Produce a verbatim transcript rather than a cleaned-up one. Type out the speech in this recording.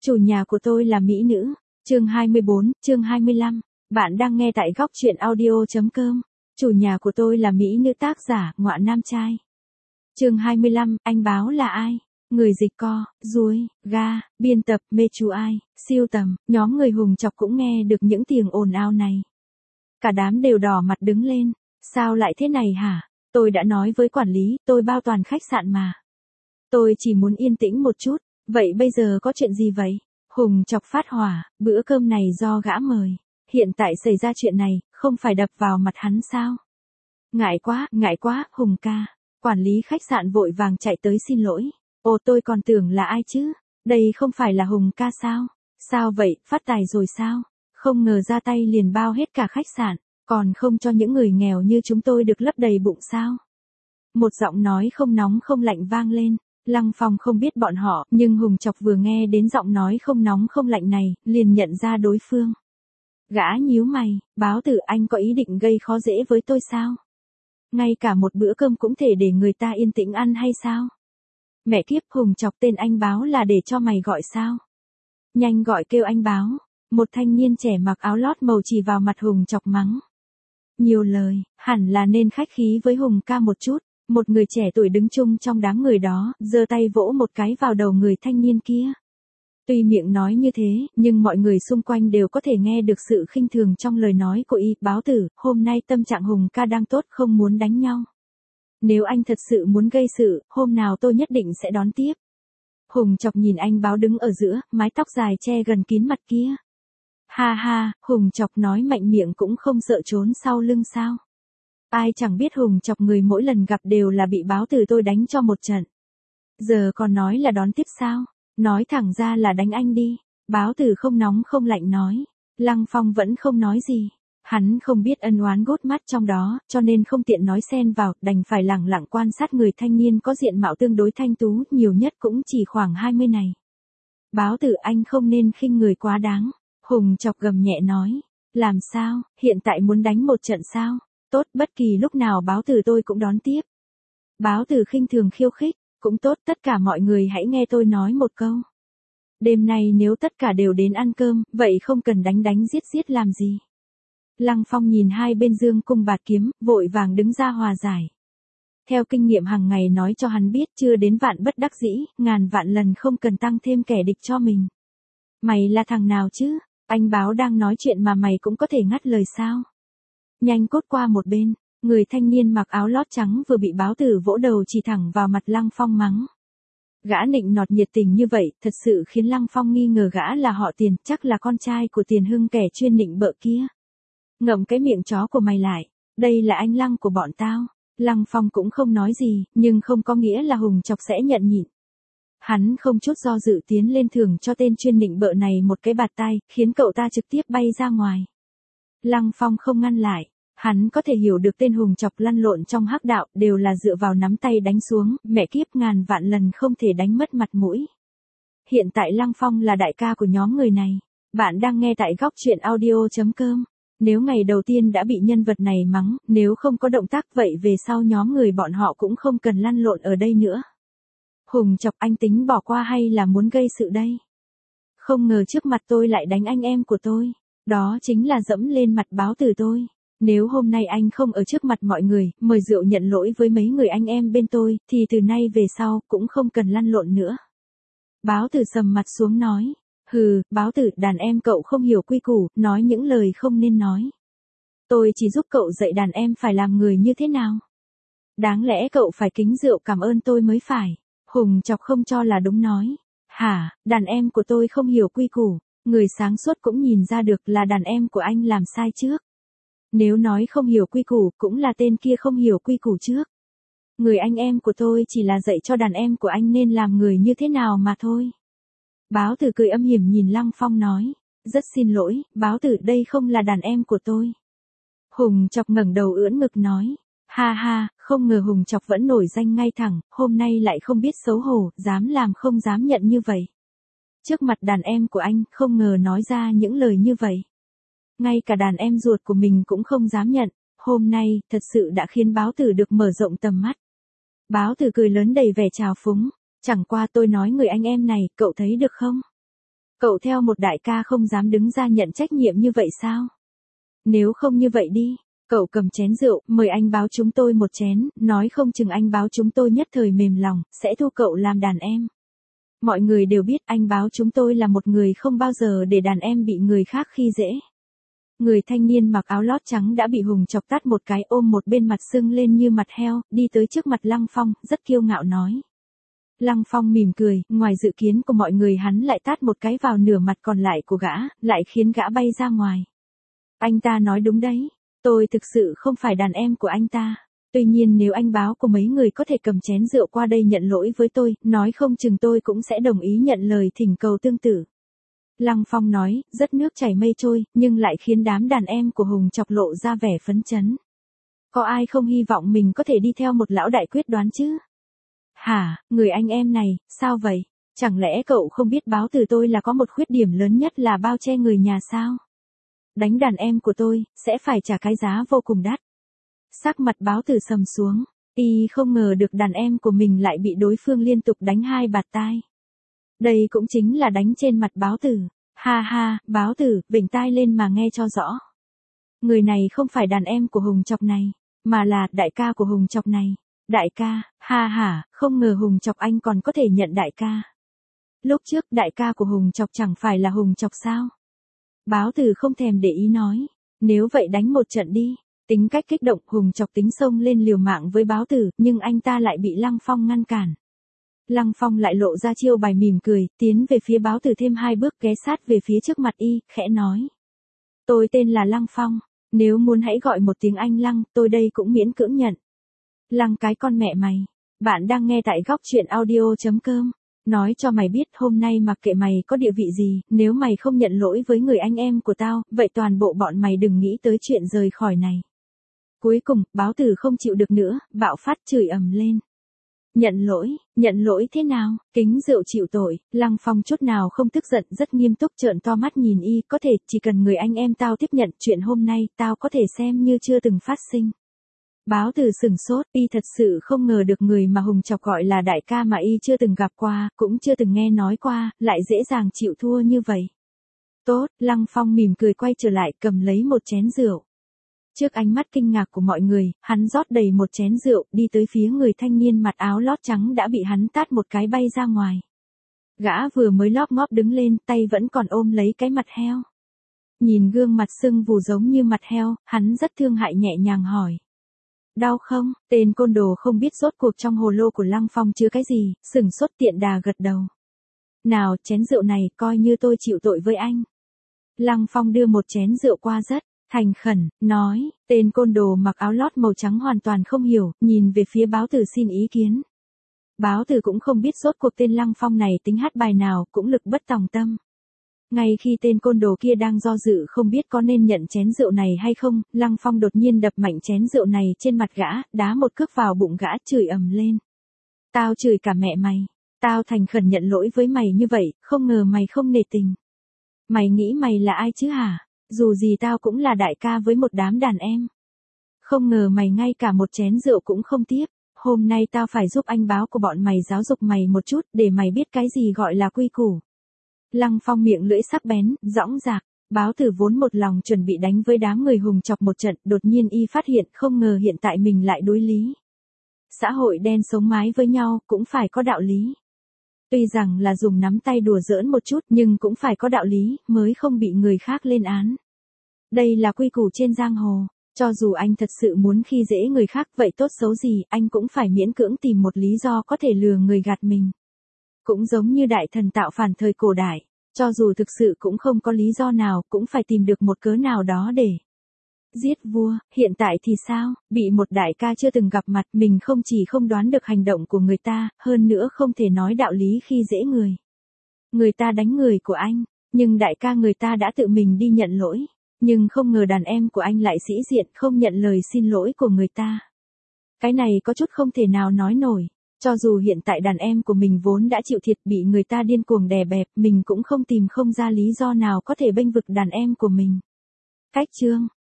Chủ nhà của tôi là mỹ nữ. Chương hai mươi bốn, chương hai mươi lăm. Bạn đang nghe tại góc truyện audio.com. Chủ nhà của tôi là mỹ nữ, tác giả Ngọa Nam Trai. Chương hai mươi lăm, anh báo là ai? Người dịch co, ruồi, ga, biên tập, mê chú ai, siêu tầm, nhóm người Hùng Chọc cũng nghe được những tiếng ồn ào này. Cả đám đều đỏ mặt đứng lên. Sao lại thế này hả? Tôi đã nói với quản lý, tôi bao toàn khách sạn mà. Tôi chỉ muốn yên tĩnh một chút. Vậy bây giờ có chuyện gì vậy? Hùng Chọc phát hỏa, bữa cơm này do gã mời. Hiện tại xảy ra chuyện này, không phải đập vào mặt hắn sao? Ngại quá, ngại quá, Hùng ca. Quản lý khách sạn vội vàng chạy tới xin lỗi. Ồ, tôi còn tưởng là ai chứ? Đây không phải là Hùng ca sao? Sao vậy, phát tài rồi sao? Không ngờ ra tay liền bao hết cả khách sạn, còn không cho những người nghèo như chúng tôi được lấp đầy bụng sao? Một giọng nói không nóng không lạnh vang lên. Lăng Phong không biết bọn họ, nhưng Hùng Chọc vừa nghe đến giọng nói không nóng không lạnh này, liền nhận ra đối phương. Gã nhíu mày, báo tử, anh có ý định gây khó dễ với tôi sao? Ngay cả một bữa cơm cũng thể để người ta yên tĩnh ăn hay sao? Mẹ kiếp, Hùng Chọc, tên anh báo là để cho mày gọi sao? Nhanh gọi, kêu anh báo. Một thanh niên trẻ mặc áo lót màu chỉ vào mặt Hùng Chọc mắng. Nhiều lời, hẳn là nên khách khí với Hùng ca một chút. Một người trẻ tuổi đứng chung trong đám người đó, giơ tay vỗ một cái vào đầu người thanh niên kia. Tuy miệng nói như thế, nhưng mọi người xung quanh đều có thể nghe được sự khinh thường trong lời nói của y. Báo tử, hôm nay tâm trạng Hùng ca đang tốt, không muốn đánh nhau. Nếu anh thật sự muốn gây sự, hôm nào tôi nhất định sẽ đón tiếp. Hùng Chọc nhìn anh báo đứng ở giữa, mái tóc dài che gần kín mặt kia. Ha ha, Hùng Chọc nói mạnh miệng cũng không sợ trốn sau lưng sao? Ai chẳng biết Hùng Chọc người mỗi lần gặp đều là bị báo tử tôi đánh cho một trận. Giờ còn nói là đón tiếp sao? Nói thẳng ra là đánh anh đi. Báo tử không nóng không lạnh nói. Lăng Phong vẫn không nói gì. Hắn không biết ân oán gút mắt trong đó, cho nên không tiện nói xen vào, đành phải lẳng lặng quan sát người thanh niên có diện mạo tương đối thanh tú, nhiều nhất cũng chỉ khoảng hai mươi này. Báo tử, anh không nên khinh người quá đáng. Hùng Chọc gầm nhẹ nói. Làm sao, hiện tại muốn đánh một trận sao? Tốt, bất kỳ lúc nào báo tử tôi cũng đón tiếp. Báo tử khinh thường khiêu khích. Cũng tốt, tất cả mọi người hãy nghe tôi nói một câu. Đêm nay nếu tất cả đều đến ăn cơm, vậy không cần đánh đánh giết giết làm gì. Lăng Phong nhìn hai bên dương cung bạt kiếm, vội vàng đứng ra hòa giải. Theo kinh nghiệm hàng ngày nói cho hắn biết, chưa đến vạn bất đắc dĩ, ngàn vạn lần không cần tăng thêm kẻ địch cho mình. Mày là thằng nào chứ? Anh báo đang nói chuyện mà mày cũng có thể ngắt lời sao? Nhanh cốt qua một bên. Người thanh niên mặc áo lót trắng vừa bị báo tử vỗ đầu chỉ thẳng vào mặt Lăng Phong mắng. Gã nịnh nọt nhiệt tình như vậy, thật sự khiến Lăng Phong nghi ngờ gã là họ Tiền, chắc là con trai của Tiền Hưng kẻ chuyên nịnh bợ kia. Ngậm cái miệng chó của mày lại, đây là anh Lăng của bọn tao. Lăng Phong cũng không nói gì, nhưng không có nghĩa là Hùng Chọc sẽ nhận nhịn. Hắn không chút do dự tiến lên thưởng cho tên chuyên nịnh bợ này một cái bạt tai, khiến cậu ta trực tiếp bay ra ngoài. Lăng Phong không ngăn lại. Hắn có thể hiểu được tên Hùng Chọc lăn lộn trong hắc đạo đều là dựa vào nắm tay đánh xuống, mẹ kiếp, ngàn vạn lần không thể đánh mất mặt mũi. Hiện tại Lăng Phong là đại ca của nhóm người này. Bạn đang nghe tại góc truyện audio.com. Nếu ngày đầu tiên đã bị nhân vật này mắng, nếu không có động tác vậy về sau nhóm người bọn họ cũng không cần lăn lộn ở đây nữa. Hùng Chọc, anh tính bỏ qua hay là muốn gây sự đây? Không ngờ trước mặt tôi lại đánh anh em của tôi. Đó chính là dẫm lên mặt báo tử tôi. Nếu hôm nay anh không ở trước mặt mọi người, mời rượu nhận lỗi với mấy người anh em bên tôi, thì từ nay về sau, cũng không cần lăn lộn nữa. Báo tử sầm mặt xuống nói. Hừ, báo tử, đàn em cậu không hiểu quy củ, nói những lời không nên nói. Tôi chỉ giúp cậu dạy đàn em phải làm người như thế nào. Đáng lẽ cậu phải kính rượu cảm ơn tôi mới phải. Hùng Chọc không cho là đúng nói. Hả, đàn em của tôi không hiểu quy củ, người sáng suốt cũng nhìn ra được là đàn em của anh làm sai trước. Nếu nói không hiểu quy củ, cũng là tên kia không hiểu quy củ trước. Người anh em của tôi chỉ là dạy cho đàn em của anh nên làm người như thế nào mà thôi. Báo tử cười âm hiểm nhìn Lăng Phong nói. Rất xin lỗi, báo tử, đây không là đàn em của tôi. Hùng Chọc ngẩng đầu ưỡn ngực nói. Ha ha, không ngờ Hùng Chọc vẫn nổi danh ngay thẳng, hôm nay lại không biết xấu hổ, dám làm không dám nhận như vậy. Trước mặt đàn em của anh, không ngờ nói ra những lời như vậy. Ngay cả đàn em ruột của mình cũng không dám nhận, hôm nay, thật sự đã khiến báo tử được mở rộng tầm mắt. Báo tử cười lớn đầy vẻ trào phúng, chẳng qua tôi nói người anh em này, cậu thấy được không? Cậu theo một đại ca không dám đứng ra nhận trách nhiệm như vậy sao? Nếu không như vậy đi, cậu cầm chén rượu, mời anh báo chúng tôi một chén, nói không chừng anh báo chúng tôi nhất thời mềm lòng, sẽ thu cậu làm đàn em. Mọi người đều biết anh báo chúng tôi là một người không bao giờ để đàn em bị người khác khi dễ. Người thanh niên mặc áo lót trắng đã bị Hùng chọc tát một cái, ôm một bên mặt sưng lên như mặt heo, đi tới trước mặt Lăng Phong, rất kiêu ngạo nói. Lăng Phong mỉm cười, ngoài dự kiến của mọi người hắn lại tát một cái vào nửa mặt còn lại của gã, lại khiến gã bay ra ngoài. Anh ta nói đúng đấy, tôi thực sự không phải đàn em của anh ta. Tuy nhiên nếu anh báo của mấy người có thể cầm chén rượu qua đây nhận lỗi với tôi, nói không chừng tôi cũng sẽ đồng ý nhận lời thỉnh cầu tương tự. Lăng Phong nói, rất nước chảy mây trôi, nhưng lại khiến đám đàn em của Hùng chọc lộ ra vẻ phấn chấn. Có ai không hy vọng mình có thể đi theo một lão đại quyết đoán chứ? Hả, người anh em này, sao vậy? Chẳng lẽ cậu không biết báo từ tôi là có một khuyết điểm lớn nhất là bao che người nhà sao? Đánh đàn em của tôi, sẽ phải trả cái giá vô cùng đắt. Sắc mặt báo từ sầm xuống, y không ngờ được đàn em của mình lại bị đối phương liên tục đánh hai bạt tai. Đây cũng chính là đánh trên mặt báo tử. Ha ha, báo tử, vểnh tai lên mà nghe cho rõ. Người này không phải đàn em của Hùng chọc này, mà là đại ca của Hùng chọc này. Đại ca, ha ha, không ngờ Hùng chọc anh còn có thể nhận đại ca. Lúc trước đại ca của Hùng chọc chẳng phải là Hùng chọc sao? Báo tử không thèm để ý nói, nếu vậy đánh một trận đi. Tính cách kích động, Hùng chọc tính xông lên liều mạng với báo tử, nhưng anh ta lại bị Lăng Phong ngăn cản. Lăng Phong lại lộ ra chiêu bài mỉm cười, tiến về phía báo tử thêm hai bước, ghé sát về phía trước mặt y, khẽ nói. Tôi tên là Lăng Phong, nếu muốn hãy gọi một tiếng anh Lăng, tôi đây cũng miễn cưỡng nhận. Lăng cái con mẹ mày, bạn đang nghe tại góc truyện audio chấm com. Nói cho mày biết hôm nay mặc kệ mày có địa vị gì, nếu mày không nhận lỗi với người anh em của tao, vậy toàn bộ bọn mày đừng nghĩ tới chuyện rời khỏi này. Cuối cùng, báo tử không chịu được nữa, bạo phát chửi ầm lên. Nhận lỗi, nhận lỗi thế nào, kính rượu chịu tội, Lăng Phong chút nào không tức giận, rất nghiêm túc trợn to mắt nhìn y, có thể, chỉ cần người anh em tao tiếp nhận chuyện hôm nay, tao có thể xem như chưa từng phát sinh. Báo tử sừng sốt, y thật sự không ngờ được người mà Hùng chọc gọi là đại ca mà y chưa từng gặp qua, cũng chưa từng nghe nói qua, lại dễ dàng chịu thua như vậy. Tốt, Lăng Phong mỉm cười quay trở lại, cầm lấy một chén rượu. Trước ánh mắt kinh ngạc của mọi người, hắn rót đầy một chén rượu, đi tới phía người thanh niên mặt áo lót trắng đã bị hắn tát một cái bay ra ngoài. Gã vừa mới lóp ngóp đứng lên, tay vẫn còn ôm lấy cái mặt heo. Nhìn gương mặt sưng vù giống như mặt heo, hắn rất thương hại nhẹ nhàng hỏi. Đau không? Tên côn đồ không biết rốt cuộc trong hồ lô của Lăng Phong chứa cái gì, sừng sốt tiện đà gật đầu. Nào, chén rượu này coi như tôi chịu tội với anh. Lăng Phong đưa một chén rượu qua rất thành khẩn, nói, tên côn đồ mặc áo lót màu trắng hoàn toàn không hiểu, nhìn về phía báo tử xin ý kiến. Báo tử cũng không biết rốt cuộc tên Lăng Phong này tính hát bài nào, cũng lực bất tòng tâm. Ngay khi tên côn đồ kia đang do dự không biết có nên nhận chén rượu này hay không, Lăng Phong đột nhiên đập mạnh chén rượu này trên mặt gã, đá một cước vào bụng gã, chửi ầm lên. Tao chửi cả mẹ mày, tao thành khẩn nhận lỗi với mày như vậy, không ngờ mày không nể tình. Mày nghĩ mày là ai chứ hả? Dù gì tao cũng là đại ca với một đám đàn em. Không ngờ mày ngay cả một chén rượu cũng không tiếp. Hôm nay tao phải giúp anh báo của bọn mày giáo dục mày một chút, để mày biết cái gì gọi là quy củ. Lăng Phong miệng lưỡi sắc bén, dõng dạc. Báo tử vốn một lòng chuẩn bị đánh với đám người Hùng chọc một trận, đột nhiên y phát hiện không ngờ hiện tại mình lại đối lý. Xã hội đen sống mái với nhau, cũng phải có đạo lý. Tuy rằng là dùng nắm tay đùa giỡn một chút, nhưng cũng phải có đạo lý, mới không bị người khác lên án. Đây là quy củ trên giang hồ. Cho dù anh thật sự muốn khi dễ người khác, vậy tốt xấu gì, anh cũng phải miễn cưỡng tìm một lý do có thể lừa người gạt mình. Cũng giống như đại thần tạo phản thời cổ đại, cho dù thực sự cũng không có lý do nào, cũng phải tìm được một cớ nào đó để giết vua. Hiện tại thì sao, bị một đại ca chưa từng gặp mặt, mình không chỉ không đoán được hành động của người ta, hơn nữa không thể nói đạo lý khi dễ người. Người ta đánh người của anh, nhưng đại ca người ta đã tự mình đi nhận lỗi. Nhưng không ngờ đàn em của anh lại sĩ diện không nhận lời xin lỗi của người ta. Cái này có chút không thể nào nói nổi. Cho dù hiện tại đàn em của mình vốn đã chịu thiệt bị người ta điên cuồng đè bẹp, mình cũng không tìm không ra lý do nào có thể bênh vực đàn em của mình. Cách chương